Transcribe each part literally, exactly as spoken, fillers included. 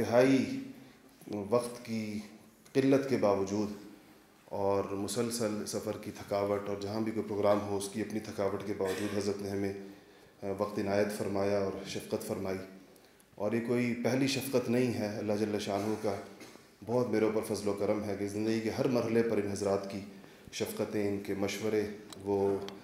انتہائی وقت کی قلت کے باوجود اور مسلسل سفر کی تھکاوٹ اور جہاں بھی کوئی پروگرام ہو اس کی اپنی تھکاوٹ کے باوجود حضرت نے ہمیں وقت عنایت فرمایا اور شفقت فرمائی. اور یہ کوئی پہلی شفقت نہیں ہے، اللہ جل شانہ کا بہت میرے اوپر فضل و کرم ہے کہ زندگی کے ہر مرحلے پر ان حضرات کی شفقتیں، ان کے مشورے وہ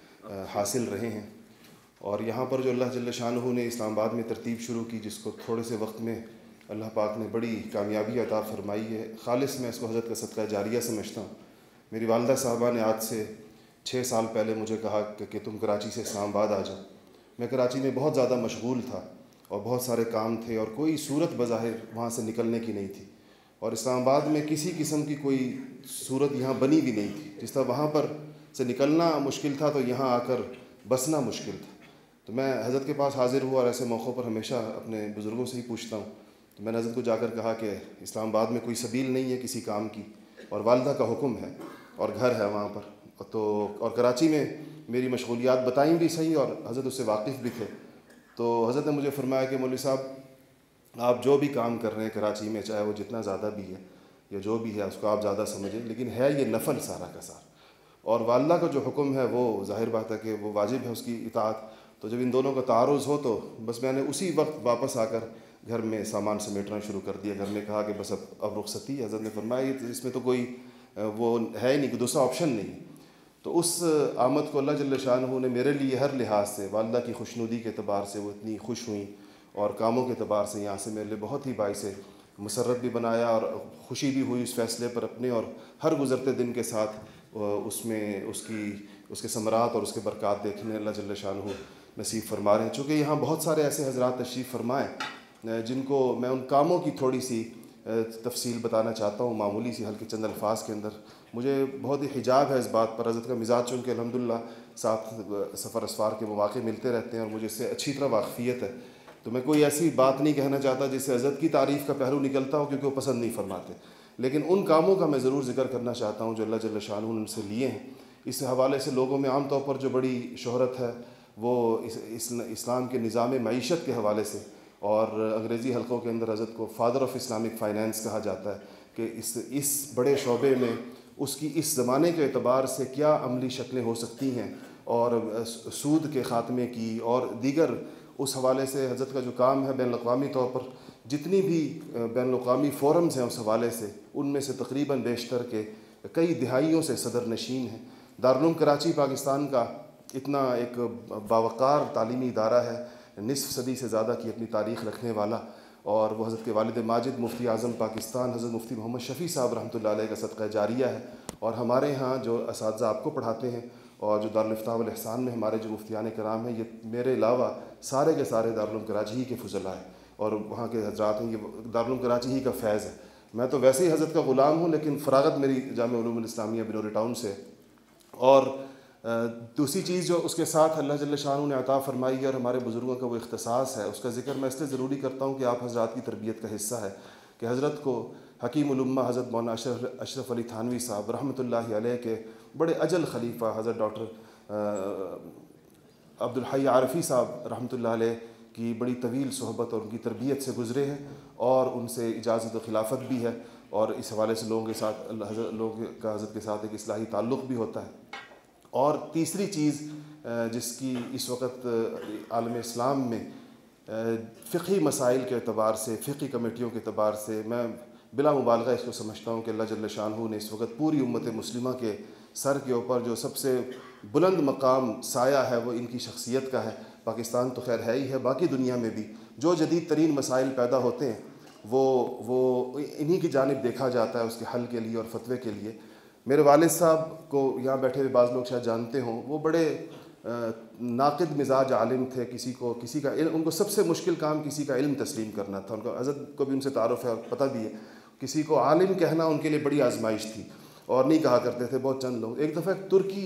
حاصل رہے ہیں. اور یہاں پر جو اللہ جل شانہ نے اسلام آباد میں ترتیب شروع کی، جس کو تھوڑے سے وقت میں اللہ پاک نے بڑی کامیابی عطا فرمائی ہے، خالص میں اس کو حضرت کا صدقہ جاریہ سمجھتا ہوں. میری والدہ صاحبہ نے آج سے چھ سال پہلے مجھے کہا کہ تم کراچی سے اسلام آباد آ جاؤ. میں کراچی میں بہت زیادہ مشغول تھا اور بہت سارے کام تھے اور کوئی صورت بظاہر وہاں سے نکلنے کی نہیں تھی، اور اسلام آباد میں کسی قسم کی کوئی صورت یہاں بنی بھی نہیں تھی. جس طرح وہاں پر سے نکلنا مشکل تھا تو یہاں آ کر بسنا مشکل تھا. تو میں حضرت کے پاس حاضر ہوا اور ایسے موقعوں پر ہمیشہ اپنے بزرگوں سے ہی پوچھتا ہوں. تو میں نے حضرت کو جا کر کہا کہ اسلام آباد میں کوئی سبیل نہیں ہے کسی کام کی، اور والدہ کا حکم ہے اور گھر ہے وہاں پر. تو اور کراچی میں میری مشغولیات بتائیں بھی صحیح، اور حضرت اس سے واقف بھی تھے. تو حضرت نے مجھے فرمایا کہ مولوی صاحب آپ جو بھی کام کر رہے ہیں کراچی میں، چاہے وہ جتنا زیادہ بھی ہے یا جو بھی ہے اس کو آپ زیادہ سمجھیں، لیکن ہے یہ نفل سارا کا سارا، اور والدہ کا جو حکم ہے وہ ظاہر بات ہے کہ وہ واجب ہے اس کی اطاعت. تو جب ان دونوں کا تعارض ہو تو بس میں نے اسی وقت واپس آ کر گھر میں سامان سمیٹنا شروع کر دیا. گھر میں کہا کہ بس اب اب رخصتی. حضرت نے فرمایا اس میں تو کوئی وہ ہے نہیں، کہ دوسرا آپشن نہیں. تو اس آمد کو اللہ جل شانہ نے میرے لیے ہر لحاظ سے، والدہ کی خوشنودی کے اعتبار سے وہ اتنی خوش ہوئیں، اور کاموں کے اعتبار سے یہاں سے میرے لیے بہت ہی باعث مسرت بھی بنایا، اور خوشی بھی ہوئی اس فیصلے پر اپنے. اور ہر گزرتے دن کے ساتھ اس میں اس کی اس کے ثمرات اور اس کے برکات دیکھنے اللہ جل شانہ نصیب فرما رہے ہیں. چونکہ یہاں بہت سارے ایسے حضرات تشریف فرمائیں جن کو میں ان کاموں کی تھوڑی سی تفصیل بتانا چاہتا ہوں، معمولی سی ہلکے چند الفاظ کے اندر. مجھے بہت ہی حجاب ہے اس بات پر. حضرت کا مزاج چونکہ الحمدللہ ساتھ سفر اسفار کے مواقع ملتے رہتے ہیں اور مجھے اس سے اچھی طرح واقفیت ہے. تو میں کوئی ایسی بات نہیں کہنا چاہتا جس سے حضرت کی تعریف کا پہلو نکلتا ہو، کیونکہ وہ پسند نہیں فرماتے. لیکن ان کاموں کا میں ضرور ذکر کرنا چاہتا ہوں جو اللہ جل شانہ نے ان سے لیے ہیں. اس حوالے سے لوگوں میں عام طور پر جو بڑی شہرت ہے وہ اسلام کے نظام معیشت کے حوالے سے، اور انگریزی حلقوں کے اندر حضرت کو فادر آف اسلامک فائنینس کہا جاتا ہے، کہ اس اس بڑے شعبے میں اس کی اس زمانے کے اعتبار سے کیا عملی شکلیں ہو سکتی ہیں، اور سود کے خاتمے کی اور دیگر اس حوالے سے حضرت کا جو کام ہے بین الاقوامی طور پر جتنی بھی بین الاقوامی فورمز ہیں اس حوالے سے، ان میں سے تقریباً بیشتر کے کئی دہائیوں سے صدر نشین ہیں. دارالعلوم کراچی پاکستان کا اتنا ایک باوقار تعلیمی ادارہ ہے، نصف صدی سے زیادہ کی اپنی تاریخ رکھنے والا، اور وہ حضرت کے والد ماجد مفتی اعظم پاکستان حضرت مفتی محمد شفیع صاحب رحمۃ اللہ علیہ کا صدقہ جاریہ ہے. اور ہمارے ہاں جو اساتذہ آپ کو پڑھاتے ہیں اور جو دارالفتاح والاحسان میں ہمارے جو مفتیان کرام ہیں، یہ میرے علاوہ سارے کے سارے دارالعلوم کراچی ہی کے فضلاء ہیں اور وہاں کے حضرات ہیں. یہ دارالعلوم کراچی ہی کا فیض ہے. میں تو ویسے ہی حضرت کا غلام ہوں، لیکن فراغت میری جامعہ علوم الاسلامیہ بنوری ٹاؤن سے. اور دوسری چیز جو اس کے ساتھ اللہ جل شانہ نے عطا فرمائی ہے اور ہمارے بزرگوں کا وہ اختصاص ہے، اس کا ذکر میں اس لیے ضروری کرتا ہوں کہ آپ حضرات کی تربیت کا حصہ ہے کہ حضرت کو حکیم الامہ حضرت مولانا اشرف اشرف علی تھانوی صاحب رحمۃ اللہ علیہ کے بڑے اجل خلیفہ حضرت ڈاکٹر عبدالحی عارفی صاحب رحمۃ اللہ علیہ کی بڑی طویل صحبت اور ان کی تربیت سے گزرے ہیں، اور ان سے اجازت و خلافت بھی ہے، اور اس حوالے سے لوگوں کے ساتھ حضرت لوگوں کا حضرت کے ساتھ ایک اصلاحی تعلق بھی ہوتا ہے. اور تیسری چیز جس کی اس وقت عالم اسلام میں فقہی مسائل کے اعتبار سے، فقہی کمیٹیوں کے اعتبار سے میں بلا مبالغہ اس کو سمجھتا ہوں کہ اللہ جل شانہ نے اس وقت پوری امت مسلمہ کے سر کے اوپر جو سب سے بلند مقام سایہ ہے وہ ان کی شخصیت کا ہے. پاکستان تو خیر ہے ہی ہے، باقی دنیا میں بھی جو جدید ترین مسائل پیدا ہوتے ہیں وہ وہ انہی کی جانب دیکھا جاتا ہے اس کے حل کے لیے اور فتوے کے لیے. میرے والد صاحب کو یہاں بیٹھے ہوئے بعض لوگ شاید جانتے ہوں، وہ بڑے ناقد مزاج عالم تھے. کسی کو کسی کا علم، ان کو سب سے مشکل کام کسی کا علم تسلیم کرنا تھا. ان کو حضرت کو بھی ان سے تعارف ہے اور پتہ بھی ہے. کسی کو عالم کہنا ان کے لیے بڑی آزمائش تھی اور نہیں کہا کرتے تھے بہت چند لوگ. ایک دفعہ ترکی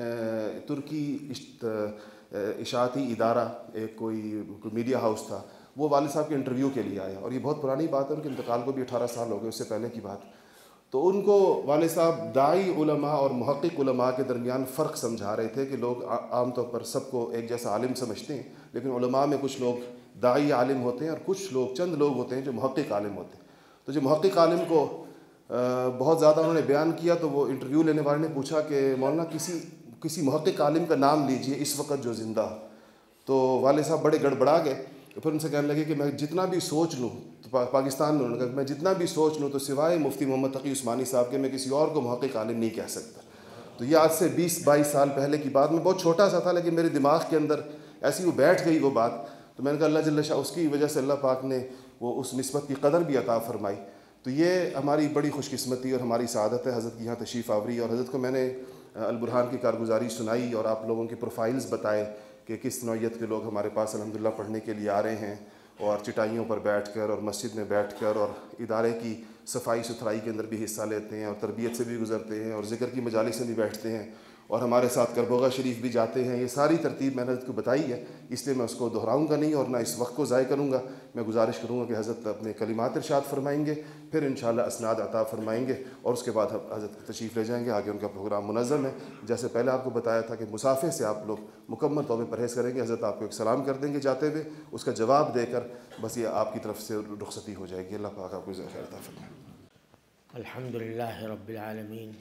ترکی اشاعتی ادارہ ایک کوئی میڈیا ہاؤس تھا، وہ والد صاحب کے انٹرویو کے لیے آیا، اور یہ بہت پرانی بات ہے، ان کے انتقال کو بھی اٹھارہ سال ہو گئے، اس سے پہلے کی بات. تو ان کو والد صاحب داعی علماء اور محقق علماء کے درمیان فرق سمجھا رہے تھے کہ لوگ عام طور پر سب کو ایک جیسا عالم سمجھتے ہیں، لیکن علماء میں کچھ لوگ داعی عالم ہوتے ہیں اور کچھ لوگ چند لوگ ہوتے ہیں جو محقق عالم ہوتے ہیں. تو جو محقق عالم کو بہت زیادہ انہوں نے بیان کیا تو وہ انٹرویو لینے والے نے پوچھا کہ مولانا کسی کسی محقق عالم کا نام لیجئے اس وقت جو زندہ ہو. تو والد صاحب بڑے گڑبڑا گئے. پھر ان سے کہنے لگے کہ میں جتنا بھی سوچ لوں تو پاکستان میں انہوں نے کہا میں جتنا بھی سوچ لوں تو سوائے مفتی محمد تقی عثمانی صاحب کے میں کسی اور کو محقق عالم نہیں کہہ سکتا. تو یہ آج سے بیس بائیس سال پہلے کی بات. میں بہت چھوٹا سا تھا لیکن میرے دماغ کے اندر ایسی وہ بیٹھ گئی وہ بات. تو میں نے کہا اللہ جل شاہ اس کی وجہ سے اللہ پاک نے وہ اس نسبت کی قدر بھی عطا فرمائی. تو یہ ہماری بڑی خوش قسمتی اور ہماری سعادت ہے حضرت کی یہاں تشریف آوری. اور حضرت کو میں نے البرہان کی کارگزاری سنائی اور آپ لوگوں کے پروفائلز بتائے کہ کس نوعیت کے لوگ ہمارے پاس الحمدللہ پڑھنے کے لیے آ رہے ہیں اور چٹائیوں پر بیٹھ کر اور مسجد میں بیٹھ کر اور ادارے کی صفائی ستھرائی کے اندر بھی حصہ لیتے ہیں اور تربیت سے بھی گزرتے ہیں اور ذکر کی مجالس سے بھی بیٹھتے ہیں اور ہمارے ساتھ کربوغا شریف بھی جاتے ہیں. یہ ساری ترتیب میں نے حضرت کو بتائی ہے, اس لیے میں اس کو دہراؤں گا نہیں اور نہ اس وقت کو ضائع کروں گا. میں گزارش کروں گا کہ حضرت اپنے کلمات ارشاد فرمائیں گے, پھر انشاءاللہ اسناد عطا فرمائیں گے اور اس کے بعد حضرت تشریف لے جائیں گے. آگے ان کا پروگرام منظم ہے. جیسے پہلے آپ کو بتایا تھا کہ مسافے سے آپ لوگ مکمل طور پہ پرہیز کریں گے. حضرت آپ کو ایک سلام کر دیں گے جاتے ہوئے, اس کا جواب دے کر بس یہ آپ کی طرف سے رخصتی ہو جائے گی. اللہ پاک آپ کو خیر عطا فرمائے. الحمدللہ رب العالمین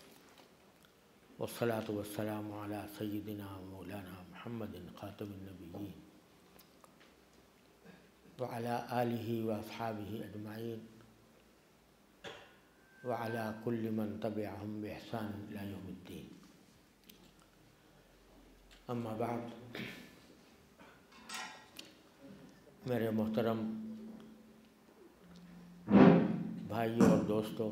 والصلاة والسلام علی سیدنا مولانا محمد خاتم النبیین وعلی آلہ واصحابہ اجمعین وعلی کل من تبعہم بإحسان الی یوم الدین. اما بعد, میرے محترم بھائیوں اور دوستوں,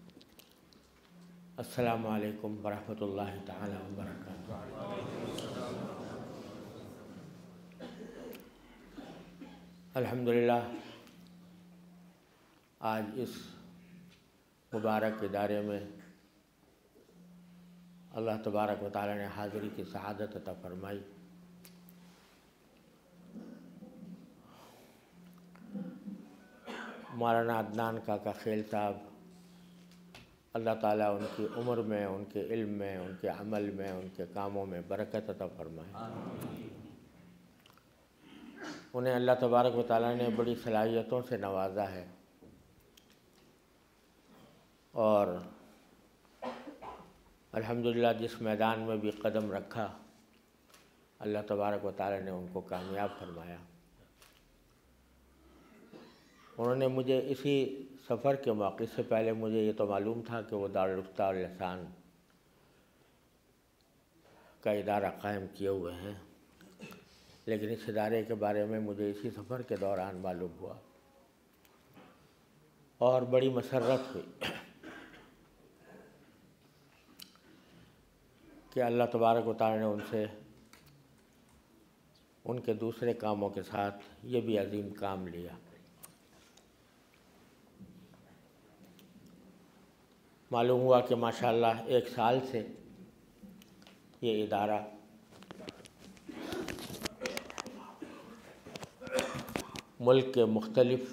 السلام علیکم ورحمۃ اللہ تعالی وبرکاتہ. الحمدللہ آج اس مبارک ادارے میں اللہ تبارک و تعالی نے حاضری کی سعادت عطا فرمائی. مولانا عدنان کاکا خیل صاحب, اللہ تعالیٰ ان کی عمر میں, ان کے علم میں, ان کے عمل میں, ان کے کاموں میں برکت عطا فرمائے. انہیں اللہ تبارک و تعالیٰ نے بڑی صلاحیتوں سے نوازا ہے اور الحمدللہ جس میدان میں بھی قدم رکھا اللہ تبارک و تعالیٰ نے ان کو کامیاب فرمایا. انہوں نے مجھے اسی سفر کے موقع سے پہلے مجھے یہ تو معلوم تھا کہ وہ دارالفتہ اللسان کا ادارہ قائم کیے ہوئے ہیں, لیکن اس ادارے کے بارے میں مجھے اسی سفر کے دوران معلوم ہوا اور بڑی مسرت ہوئی کہ اللہ تبارک و تعالی نے ان سے ان کے دوسرے کاموں کے ساتھ یہ بھی عظیم کام لیا. معلوم ہوا کہ ماشاءاللہ ایک سال سے یہ ادارہ ملک کے مختلف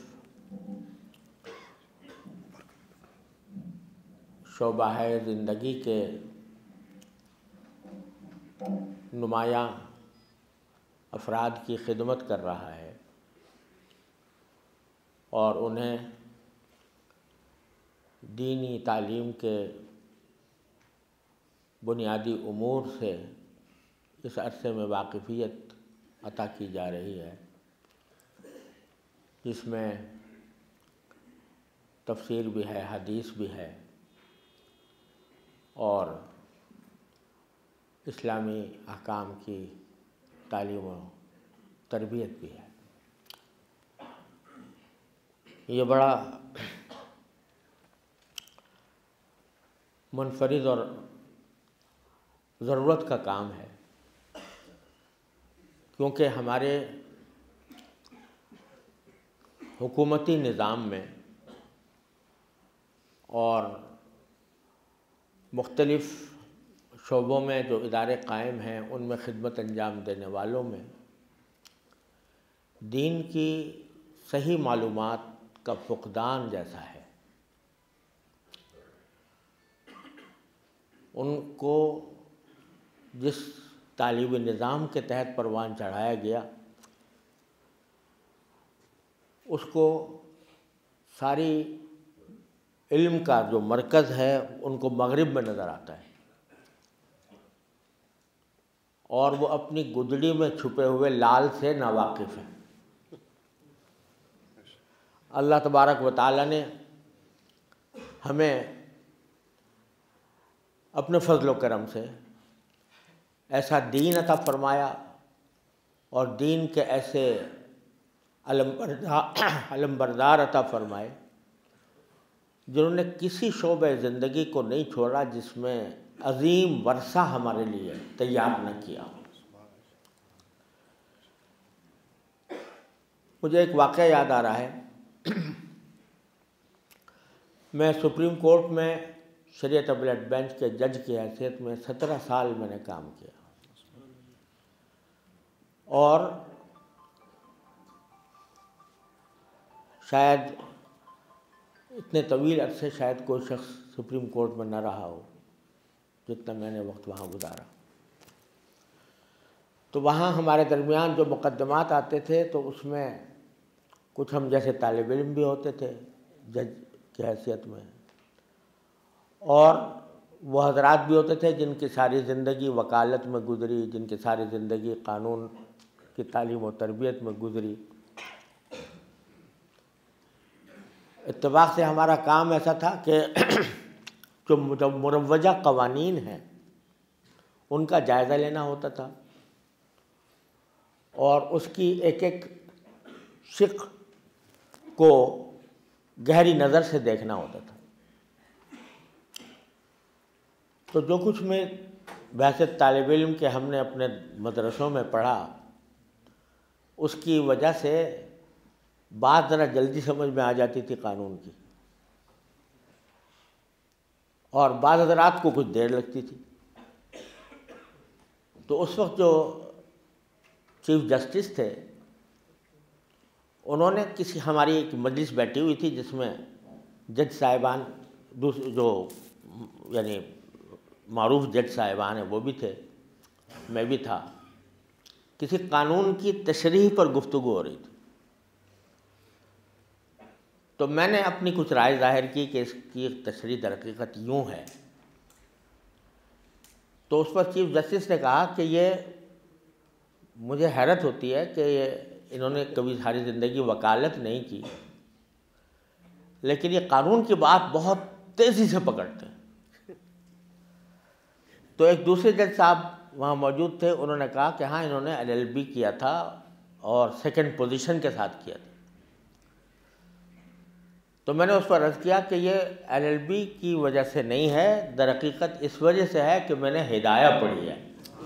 شعبہ زندگی کے نمایاں افراد کی خدمت کر رہا ہے اور انہیں دینی تعلیم کے بنیادی امور سے اس عرصے میں واقفیت عطا کی جا رہی ہے, جس میں تفسیر بھی ہے, حدیث بھی ہے اور اسلامی احکام کی تعلیم و تربیت بھی ہے. یہ بڑا منفرد اور ضرورت کا کام ہے, کیونکہ ہمارے حکومتی نظام میں اور مختلف شعبوں میں جو ادارے قائم ہیں ان میں خدمت انجام دینے والوں میں دین کی صحیح معلومات کا فقدان جیسا ہے. ان کو جس تعلیمی نظام کے تحت پروان چڑھایا گیا اس کو ساری علم کا جو مرکز ہے ان کو مغرب میں نظر آتا ہے، اور وہ اپنی گدڑی میں چھپے ہوئے لال سے ناواقف ہے۔ اللہ تبارک و تعالیٰ نے ہمیں اپنے فضل و کرم سے ایسا دین عطا فرمایا اور دین کے ایسے علم بردار علم بردار عطا فرمائے جنہوں نے کسی شعبہ زندگی کو نہیں چھوڑا جس میں عظیم ورثہ ہمارے لیے تیار نہ کیا۔ مجھے ایک واقعہ یاد آ رہا ہے، میں سپریم کورٹ میں شریعت اپیلیٹ بینچ کے جج کی حیثیت میں سترہ سال میں نے کام کیا، اور شاید اتنے طویل عرصے شاید کوئی شخص سپریم کورٹ میں نہ رہا ہو جتنا میں نے وقت وہاں گزارا۔ تو وہاں ہمارے درمیان جو مقدمات آتے تھے تو اس میں کچھ ہم جیسے طالب علم بھی ہوتے تھے جج کی حیثیت میں، اور وہ حضرات بھی ہوتے تھے جن کی ساری زندگی وکالت میں گزری، جن کی ساری زندگی قانون کی تعلیم و تربیت میں گزری۔ اتفاق سے ہمارا کام ایسا تھا کہ جو مروجہ قوانین ہیں ان کا جائزہ لینا ہوتا تھا اور اس کی ایک ایک شق کو گہری نظر سے دیکھنا ہوتا تھا۔ تو جو کچھ میں بحیثیت طالب علم کے ہم نے اپنے مدرسوں میں پڑھا، اس کی وجہ سے بات ذرا جلدی سمجھ میں آ جاتی تھی قانون کی، اور بعض حضرات کو کچھ دیر لگتی تھی۔ تو اس وقت جو چیف جسٹس تھے انہوں نے کسی ہماری ایک مجلس بیٹھی ہوئی تھی جس میں جج صاحبان دوسرے جو یعنی معروف جج صاحبان ہیں وہ بھی تھے، میں بھی تھا، کسی قانون کی تشریح پر گفتگو ہو رہی تھی۔ تو میں نے اپنی کچھ رائے ظاہر کی کہ اس کی تشریح در حقیقت یوں ہے۔ تو اس پر چیف جسٹس نے کہا کہ یہ مجھے حیرت ہوتی ہے کہ یہ انہوں نے کبھی ساری زندگی وکالت نہیں کی لیکن یہ قانون کی بات بہت تیزی سے پکڑتے ہیں۔ تو ایک دوسرے جج صاحب وہاں موجود تھے، انہوں نے کہا کہ ہاں انہوں نے ایل ایل بی کیا تھا اور سیکنڈ پوزیشن کے ساتھ کیا تھا۔ تو میں نے اس پر عرض کیا کہ یہ ایل ایل بی کی وجہ سے نہیں ہے، در حقیقت اس وجہ سے ہے کہ میں نے ہدایہ پڑھی ہے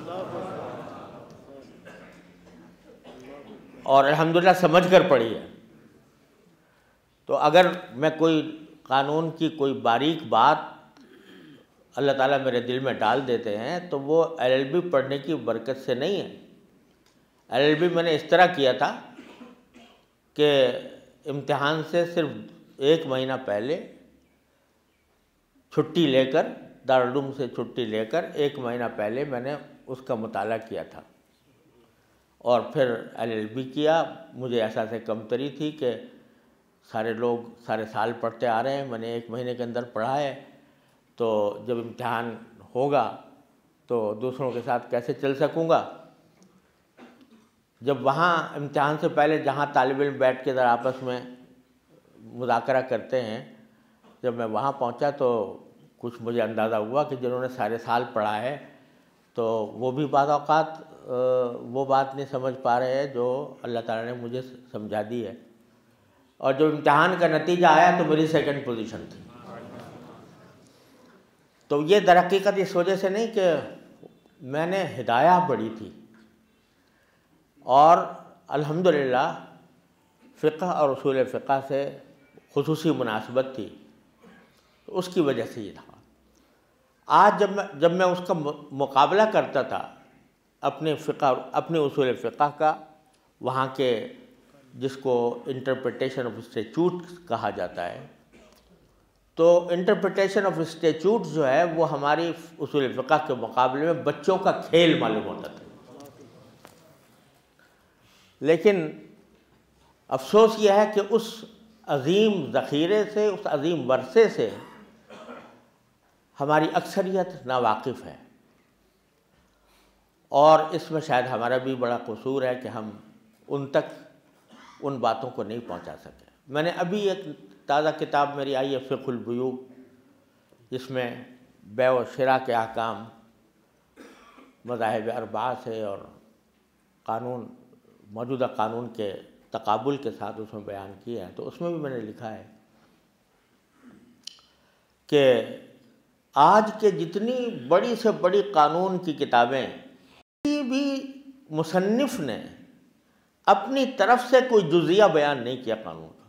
اور الحمدللہ سمجھ کر پڑھی ہے۔ تو اگر میں کوئی قانون کی کوئی باریک بات اللہ تعالیٰ میرے دل میں ڈال دیتے ہیں تو وہ ایل ایل بی پڑھنے کی برکت سے نہیں ہے۔ ایل ایل بی میں نے اس طرح کیا تھا کہ امتحان سے صرف ایک مہینہ پہلے چھٹی لے کر، دارالعلوم سے چھٹی لے کر ایک مہینہ پہلے میں نے اس کا مطالعہ کیا تھا اور پھر ایل ایل بی کیا۔ مجھے احساس کمتری تھی کہ سارے لوگ سارے سال پڑھتے آ رہے ہیں، میں نے ایک مہینے کے اندر پڑھا ہے، تو جب امتحان ہوگا تو دوسروں کے ساتھ کیسے چل سکوں گا۔ جب وہاں امتحان سے پہلے جہاں طالب علم بیٹھ کے ذرا آپس میں مذاکرہ کرتے ہیں، جب میں وہاں پہنچا تو کچھ مجھے اندازہ ہوا کہ جنہوں نے سارے سال پڑھا ہے تو وہ بھی بعض اوقات وہ بات نہیں سمجھ پا رہے ہیں جو اللہ تعالیٰ نے مجھے سمجھا دی ہے۔ اور جب امتحان کا نتیجہ آیا تو میری سیکنڈ پوزیشن تھی۔ تو یہ در حقیقت اس وجہ سے نہیں کہ میں نے ہدایہ پڑھی تھی، اور الحمدللہ فقہ اور اصول فقہ سے خصوصی مناسبت تھی، تو اس کی وجہ سے یہ تھا۔ آج جب میں جب میں اس کا مقابلہ کرتا تھا اپنے فقہ اپنے اصول فقہ کا، وہاں کے جس کو انٹرپریٹیشن آف اسٹیچوٹ کہا جاتا ہے، تو انٹرپریٹیشن آف اسٹیچوٹ جو ہے وہ ہماری اصول فقہ کے مقابلے میں بچوں کا کھیل معلوم ہوتا تھا۔ لیکن افسوس یہ ہے کہ اس عظیم ذخیرے سے، اس عظیم ورثے سے ہماری اکثریت ناواقف ہے، اور اس میں شاید ہمارا بھی بڑا قصور ہے کہ ہم ان تک ان باتوں کو نہیں پہنچا سکے۔ میں نے ابھی ایک تازہ کتاب میری آئی ہے فقہ البیوع، جس میں بیع و شراء کے احکام مذاہب اربعہ سے اور قانون، موجودہ قانون کے تقابل کے ساتھ اس میں بیان کیا ہے، تو اس میں بھی میں نے لکھا ہے کہ آج کے جتنی بڑی سے بڑی قانون کی کتابیں، کسی بھی مصنف نے اپنی طرف سے کوئی جزیہ بیان نہیں کیا قانون کا،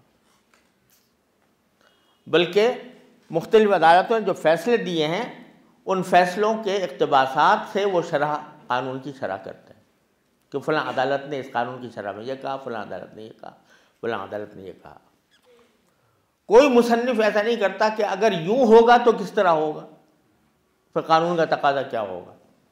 بلکہ مختلف عدالتوں نے جو فیصلے دیے ہیں ان فیصلوں کے اقتباسات سے وہ شرح قانون کی شرح کرتے ہیں کہ فلاں عدالت نے اس قانون کی شرح میں یہ کہا، فلاں عدالت نے یہ کہا، فلاں عدالت نے یہ کہا۔ کوئی مصنف ایسا نہیں کرتا کہ اگر یوں ہوگا تو کس طرح ہوگا، پھر قانون کا تقاضا کیا ہوگا۔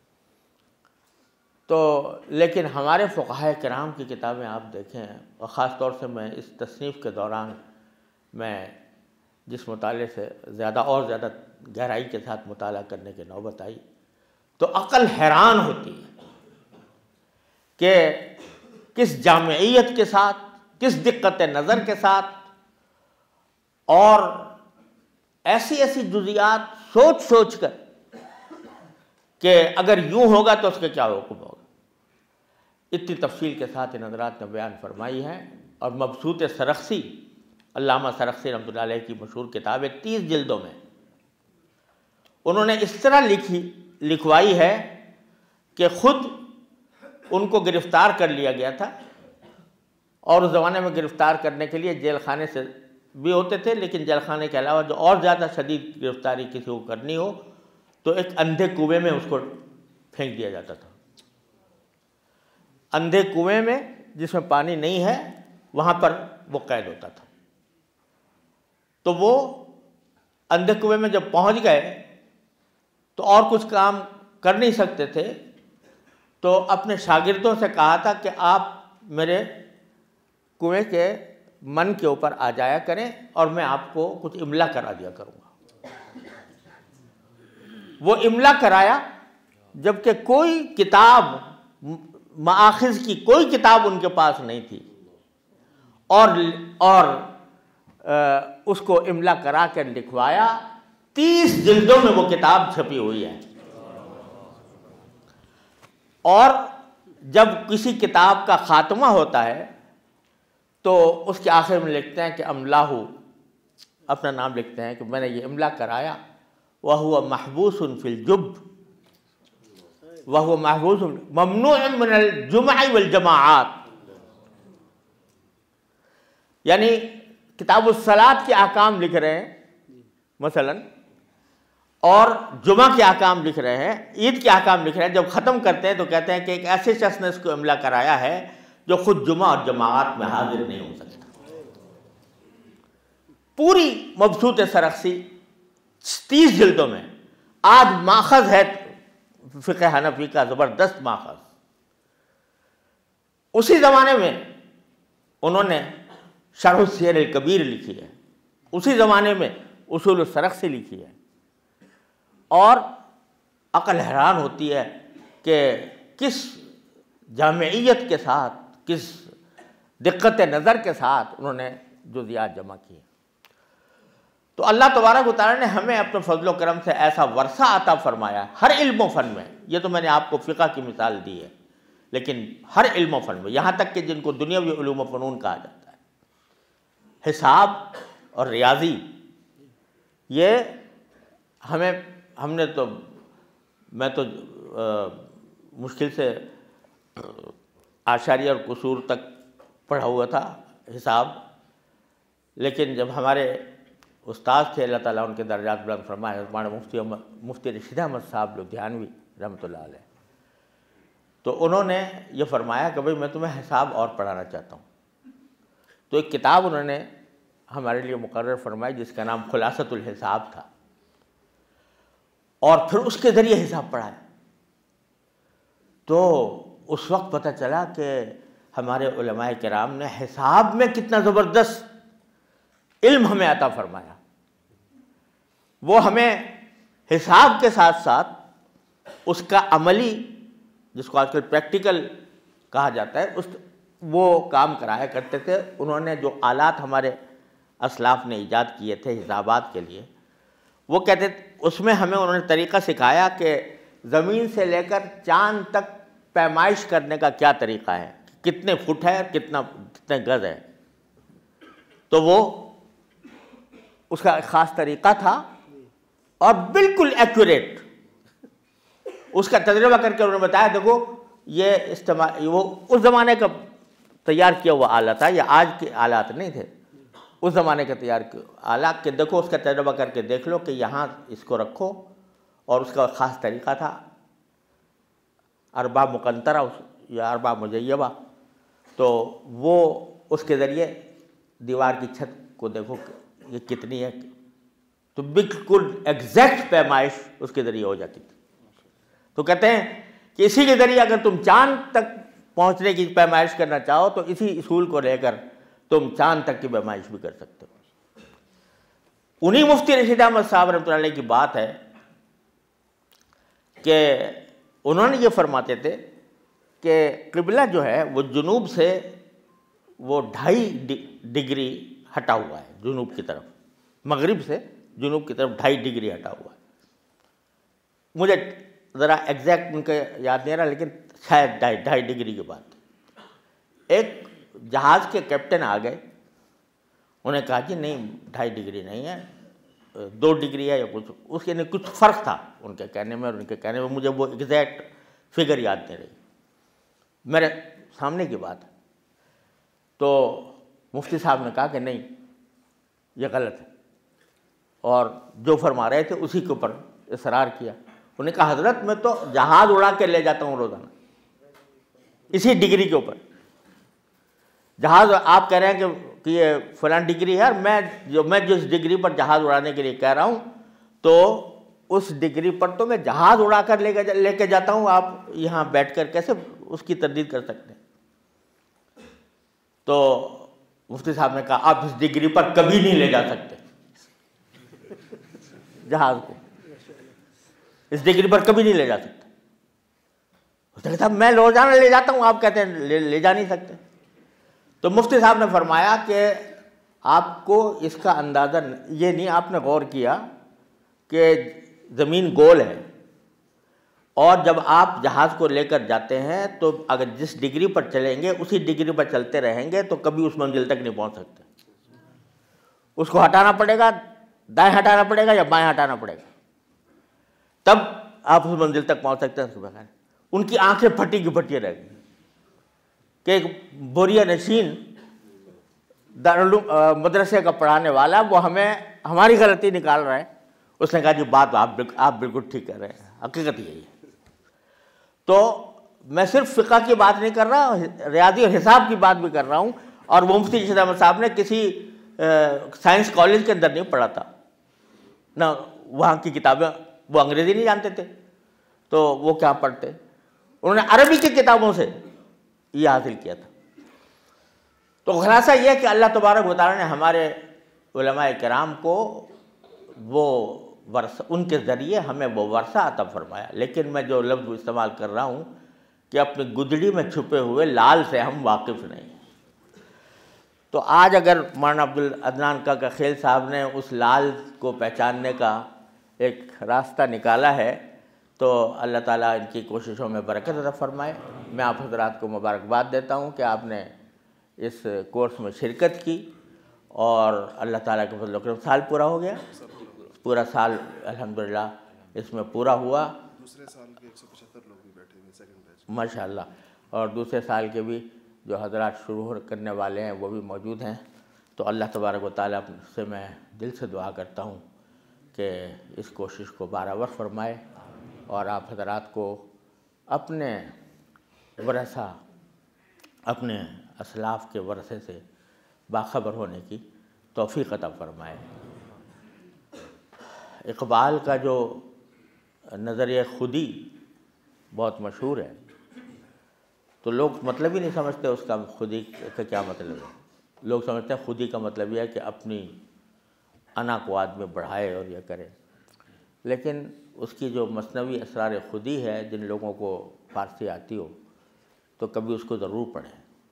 تو لیکن ہمارے فقہاء کرام کی کتابیں آپ دیکھیں، اور خاص طور سے میں اس تصنیف کے دوران میں جس مطالعے سے زیادہ اور زیادہ گہرائی کے ساتھ مطالعہ کرنے کی نوبت آئی، تو عقل حیران ہوتی ہے کہ کس جامعیت کے ساتھ، کس دقت نظر کے ساتھ، اور ایسی ایسی جزیات سوچ سوچ کر کہ اگر یوں ہوگا تو اس کے کیا حکم ہوگا، اتنی تفصیل کے ساتھ ان حضرات نے بیان فرمائی ہے۔ اور مبسوط سرخسی، علامہ سرخسی رحمۃ اللہ علیہ کی مشہور کتاب ہے، تیس جلدوں میں انہوں نے اس طرح لکھی لکھوائی ہے کہ خود ان کو گرفتار کر لیا گیا تھا، اور اس زمانے میں گرفتار کرنے کے لیے جیل خانے سے بھی ہوتے تھے، لیکن جیل خانے کے علاوہ جو اور زیادہ شدید گرفتاری کسی کو کرنی ہو تو ایک اندھے کنویں میں اس کو پھینک دیا جاتا تھا۔ اندھے کنویں میں جس میں پانی نہیں ہے وہاں پر وہ قید ہوتا تھا۔ تو وہ اندھے کنویں میں جب پہنچ گئے تو اور کچھ کام کر نہیں سکتے تھے، تو اپنے شاگردوں سے کہا تھا کہ آپ میرے کنویں کے من کے اوپر آ جایا کریں اور میں آپ کو کچھ املا کرا دیا کروں گا۔ وہ املا کرایا، جبکہ کوئی کتاب، مآخذ کی کوئی کتاب ان کے پاس نہیں تھی، اور اور اس کو املا کرا کر لکھوایا۔ تیس جلدوں میں وہ کتاب چھپی ہوئی ہے۔ اور جب کسی کتاب کا خاتمہ ہوتا ہے تو اس کے آخر میں لکھتے ہیں کہ املاہو، اپنا نام لکھتے ہیں کہ میں نے یہ املا کرایا، وَهُوَ مَحْبُوسٌ فِي الْجُبِّ وَهُوَ مَحْبُوسٌ مَمْنُوعٌ مِنَ الْجُمَعِ وَالْجَمَاعَاتِ، یعنی کتاب الصلاۃ کے احکام لکھ رہے ہیں مثلا، اور جمعہ کے احکام لکھ رہے ہیں، عید کے احکام لکھ رہے ہیں۔ جب ختم کرتے ہیں تو کہتے ہیں کہ ایک ایسے شخص نے اس کو املا کرایا ہے جو خود جمعہ اور جماعت میں حاضر نہیں ہو سکتا۔ پوری مبسوط سرخسی تیس جلدوں میں، آج ماخذ ہے فقہ حنفی کا زبردست ماخذ۔ اسی زمانے میں انہوں نے شرح السیر الکبیر لکھی ہے، اسی زمانے میں اصول السرخسی لکھی ہے، اور عقل حیران ہوتی ہے کہ کس جامعیت کے ساتھ، کس دقت نظر کے ساتھ انہوں نے جزیات جمع کی۔ تو اللہ تبارک و تعالیٰ نے ہمیں اپنے فضل و کرم سے ایسا ورثہ عطا فرمایا ہر علم و فن میں۔ یہ تو میں نے آپ کو فقہ کی مثال دی ہے، لیکن ہر علم و فن میں، یہاں تک کہ جن کو دنیاوی علوم و فنون کہا جاتا ہے، حساب اور ریاضی، یہ ہمیں ہم نے تو میں تو مشکل سے اعشاریہ اور قصور تک پڑھا ہوا تھا حساب، لیکن جب ہمارے استاد تھے، اللہ تعالیٰ ان کے درجات بلند فرمائے، ہمارے مفتی مفتی رشید احمد صاحب لدھیانوی رحمۃ اللہ علیہ، تو انہوں نے یہ فرمایا کہ بھئی میں تمہیں حساب اور پڑھانا چاہتا ہوں۔ تو ایک کتاب انہوں نے ہمارے لیے مقرر فرمائی جس کا نام خلاصۃ الحساب تھا، اور پھر اس کے ذریعے حساب پڑھایا۔ تو اس وقت پتہ چلا کہ ہمارے علماء کرام نے حساب میں کتنا زبردست علم ہمیں عطا فرمایا. وہ ہمیں حساب کے ساتھ ساتھ اس کا عملی، جس کو آج کل پریکٹیکل کہا جاتا ہے، اس وہ کام کرایا کرتے تھے. انہوں نے جو آلات ہمارے اسلاف نے ایجاد کیے تھے حسابات کے لیے، وہ کہتے اس میں ہمیں انہوں نے طریقہ سکھایا کہ زمین سے لے کر چاند تک پیمائش کرنے کا کیا طریقہ ہے، کتنے فٹ ہے، کتنا کتنے گز ہے. تو وہ اس کا ایک خاص طریقہ تھا اور بالکل ایکوریٹ. اس کا تجربہ کر کے انہوں نے بتایا دیکھو یہ استعمال، وہ اس زمانے کا تیار کیا ہوا آلہ تھا، یہ آج کے آلات نہیں تھے، اس زمانے کا تیار کیا آلات کے دیکھو اس کا تجربہ کر کے دیکھ لو کہ یہاں اس کو رکھو. اور اس کا خاص طریقہ تھا اربع مقنطرہ یا اربع مجیبہ. تو وہ اس کے ذریعے دیوار کی چھت کو دیکھو یہ کتنی ہے، تو بالکل ایگزیکٹ پیمائش اس کے ذریعے ہو جاتی تھی. تو کہتے ہیں کہ اسی کے ذریعے اگر تم چاند تک پہنچنے کی پیمائش کرنا چاہو تو اسی اصول کو لے کر تم چاند تک کی پیمائش بھی کر سکتے ہو. انہی مفتی رشید احمد صاحب رحمۃ اللہ علیہ کی بات ہے کہ انہوں نے یہ فرماتے تھے کہ قبلہ جو ہے وہ جنوب سے وہ ڈھائی ڈگری ہٹا ہوا ہے، جنوب کی طرف، مغرب سے جنوب کی طرف ڈھائی ڈگری ہٹا ہوا ہے. مجھے ذرا ایگزیکٹ ان کا یاد نہیں رہا لیکن شاید ڈھائی ڈھائی ڈگری کی بات. ایک جہاز کے کیپٹن آ گئے، انہوں نے کہا کہ نہیں ڈھائی ڈگری نہیں ہے، دو ڈگری ہے یا کچھ، اس کے کچھ فرق تھا ان کے کہنے میں اور ان کے کہنے میں. مجھے وہ ایگزیکٹ فگر یاد نہیں رہی، میرے سامنے کی بات ہے. تو مفتی صاحب نے کہا کہ نہیں یہ غلط ہے، اور جو فرما رہے تھے اسی کے اوپر اصرار کیا. انہوں نے کہا حضرت میں تو جہاز اڑا کے لے جاتا ہوں روزانہ اسی ڈگری کے اوپر. جہاز آپ کہہ رہے ہیں کہ کہ یہ فلاں ڈگری ہے، اور میں جو میں جس ڈگری پر جہاز اڑانے کے لیے کہہ رہا ہوں تو اس ڈگری پر تو میں جہاز اڑا کر لے کے لے کے جاتا ہوں، آپ یہاں بیٹھ کر کیسے اس کی تردید کر سکتے ہیں؟ تو مفتی صاحب نے کہا آپ اس ڈگری پر کبھی نہیں لے جا سکتے جہاز کو، اس ڈگری پر کبھی نہیں لے جا سکتے. اس نے کہا میں روزانہ لے جاتا ہوں، آپ کہتے ہیں لے, لے جا نہیں سکتے. تو مفتی صاحب نے فرمایا کہ آپ کو اس کا اندازہ یہ نہیں، آپ نے غور کیا کہ زمین گول ہے، اور جب آپ جہاز کو لے کر جاتے ہیں تو اگر جس ڈگری پر چلیں گے اسی ڈگری پر چلتے رہیں گے تو کبھی اس منزل تک نہیں پہنچ سکتے. اس کو ہٹانا پڑے گا، دائیں ہٹانا پڑے گا یا بائیں ہٹانا پڑے گا، تب آپ اس منزل تک پہنچ سکتے ہیں. ان کی آنکھیں پھٹی کی پھٹی رہ گئی کہ ایک بوریا نشین دارالعلوم مدرسے کا پڑھانے والا وہ ہمیں ہماری غلطی نکال رہا ہے. اس نے کہا جی بات آپ آپ بالکل ٹھیک کہہ رہے ہیں، حقیقت یہی ہے. تو میں صرف فقہ کی بات نہیں کر رہا، ریاضی اور حساب کی بات بھی کر رہا ہوں. اور وہ مفتی رشید احمد صاحب نے کسی سائنس کالج کے اندر نہیں پڑھا تھا، نہ وہاں کی کتابیں، وہ انگریزی نہیں جانتے تھے تو وہ کیا پڑھتے، انہوں نے عربی کی کتابوں سے یہ حاصل کیا تھا. تو خلاصہ یہ ہے کہ اللہ تبارک و تعالیٰ نے ہمارے علماء کرام کو وہ ورثہ، ان کے ذریعے ہمیں وہ ورثہ عطا فرمایا. لیکن میں جو لفظ استعمال کر رہا ہوں کہ اپنی گدڑی میں چھپے ہوئے لال سے ہم واقف نہیں. تو آج اگر مولانا عبدالعدنان کاکا خیل صاحب نے اس لال کو پہچاننے کا ایک راستہ نکالا ہے تو اللہ تعالیٰ ان کی کوششوں میں برکت عطا فرمائے. میں آپ حضرات کو مبارکباد دیتا ہوں کہ آپ نے اس کورس میں شرکت کی، اور اللہ تعالیٰ کے فضل و کرم سال پورا ہو گیا، پورا سال الحمدللہ اس میں پورا ہوا. دوسرے سال کے ایک سو پچہتر لوگ بھی بیٹھے ہوئے سیکنڈ بیچ ماشاء اللہ، اور دوسرے سال کے بھی جو حضرات شروع کرنے والے ہیں وہ بھی موجود ہیں. تو اللہ تبارک و تعالیٰ سے میں دل سے دعا کرتا ہوں کہ اس کوشش کو بارآور فرمائے اور آپ حضرات کو اپنے ورثہ، اپنے اسلاف کے ورثے سے باخبر ہونے کی توفیق عطا فرمائے. اقبال کا جو نظریہ خودی بہت مشہور ہے، تو لوگ مطلب ہی نہیں سمجھتے اس کا خودی کا کیا مطلب ہے. لوگ سمجھتے ہیں خودی کا مطلب یہ ہے کہ اپنی انا کو آدمی بڑھائے اور یہ کرے، لیکن اس کی جو مثنوی اسرار خودی ہے، جن لوگوں کو فارسی آتی ہو تو کبھی اس کو ضرور پڑھیں.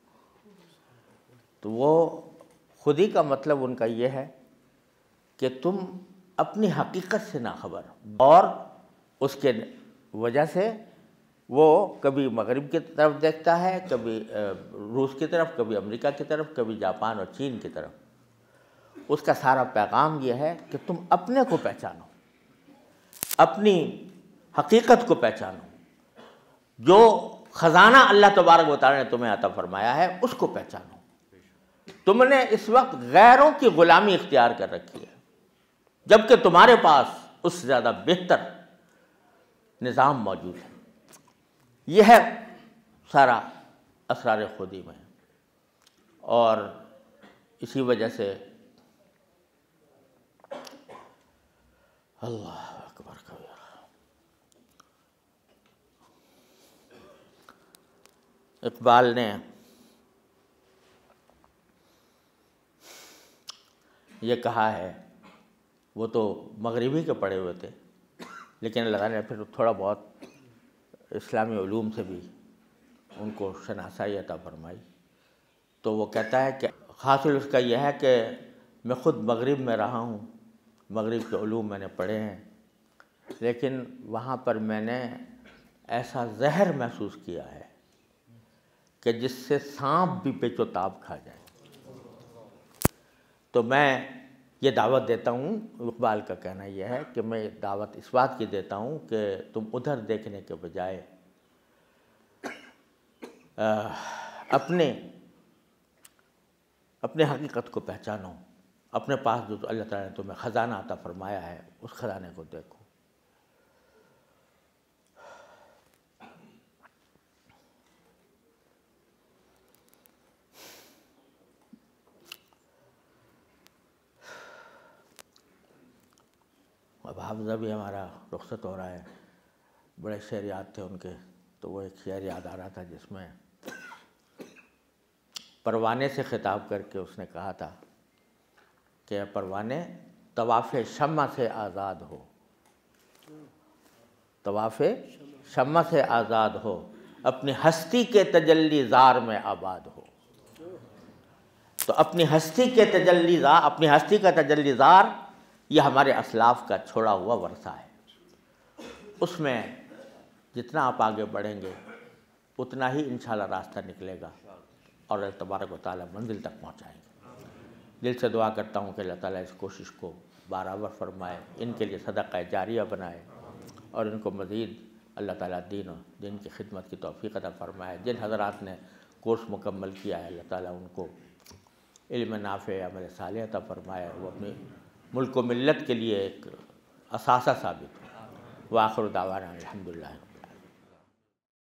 تو وہ خودی کا مطلب ان کا یہ ہے کہ تم اپنی حقیقت سے ناخبر، اور اس کے وجہ سے وہ کبھی مغرب کی طرف دیکھتا ہے، کبھی روس کی طرف، کبھی امریکہ کی طرف، کبھی جاپان اور چین کی طرف. اس کا سارا پیغام یہ ہے کہ تم اپنے کو پہچانو، اپنی حقیقت کو پہچانو، جو خزانہ اللہ تبارک و تعالیٰ نے تمہیں عطا فرمایا ہے اس کو پہچانو. تم نے اس وقت غیروں کی غلامی اختیار کر رکھی ہے، جبکہ تمہارے پاس اس سے زیادہ بہتر نظام موجود ہے. یہ ہے سارا اسرار خودی میں. اور اسی وجہ سے اللہ اکبر کبیرہ، اقبال نے یہ کہا ہے، وہ تو مغربی کے پڑھے ہوئے تھے لیکن اللہ تعالیٰ نے پھر تھوڑا بہت اسلامی علوم سے بھی ان کو شناسائی عطا فرمائی. تو وہ کہتا ہے کہ حاصل اس کا یہ ہے کہ میں خود مغرب میں رہا ہوں، مغرب کے علوم میں نے پڑھے ہیں، لیکن وہاں پر میں نے ایسا زہر محسوس کیا ہے کہ جس سے سانپ بھی پیچ و تاب کھا جائے. تو میں یہ دعوت دیتا ہوں، اقبال کا کہنا یہ ہے کہ میں دعوت اس بات کی دیتا ہوں کہ تم ادھر دیکھنے کے بجائے اپنے اپنے حقیقت کو پہچانو، اپنے پاس جو اللہ تعالیٰ نے تمہیں خزانہ عطا فرمایا ہے اس خزانے کو دیکھو. اب حافظہ بھی ہمارا رخصت ہو رہا ہے، بڑے شعر یاد تھے ان کے، تو وہ ایک شعر یاد آ رہا تھا جس میں پروانے سے خطاب کر کے اس نے کہا تھا کہ پروانے طواف شمع سے آزاد ہو، طواف شمع سے آزاد ہو، اپنی ہستی کے تجلی زار میں آباد ہو. تو اپنی ہستی کے تجلی زار، اپنی ہستی کا تجلی زار یہ ہمارے اسلاف کا چھوڑا ہوا ورثہ ہے. اس میں جتنا آپ آگے بڑھیں گے اتنا ہی انشاءاللہ راستہ نکلے گا اور اللہ تبارک و تعالیٰ منزل تک پہنچائیں گے. دل سے دعا کرتا ہوں کہ اللہ تعالیٰ اس کوشش کو برابر فرمائے، ان کے لیے صدقہ جاریہ بنائے اور ان کو مزید اللہ تعالیٰ دین و دین کی خدمت کی توفیق عطا فرمائے. جن حضرات نے کورس مکمل کیا ہے اللہ تعالیٰ ان کو علم نافع، عمل صالح عطا فرمائے، وہ اپنے ملک و ملت کے لیے ایک اثاثہ ثابت ہو. وآخر دعوانا الحمدللہ.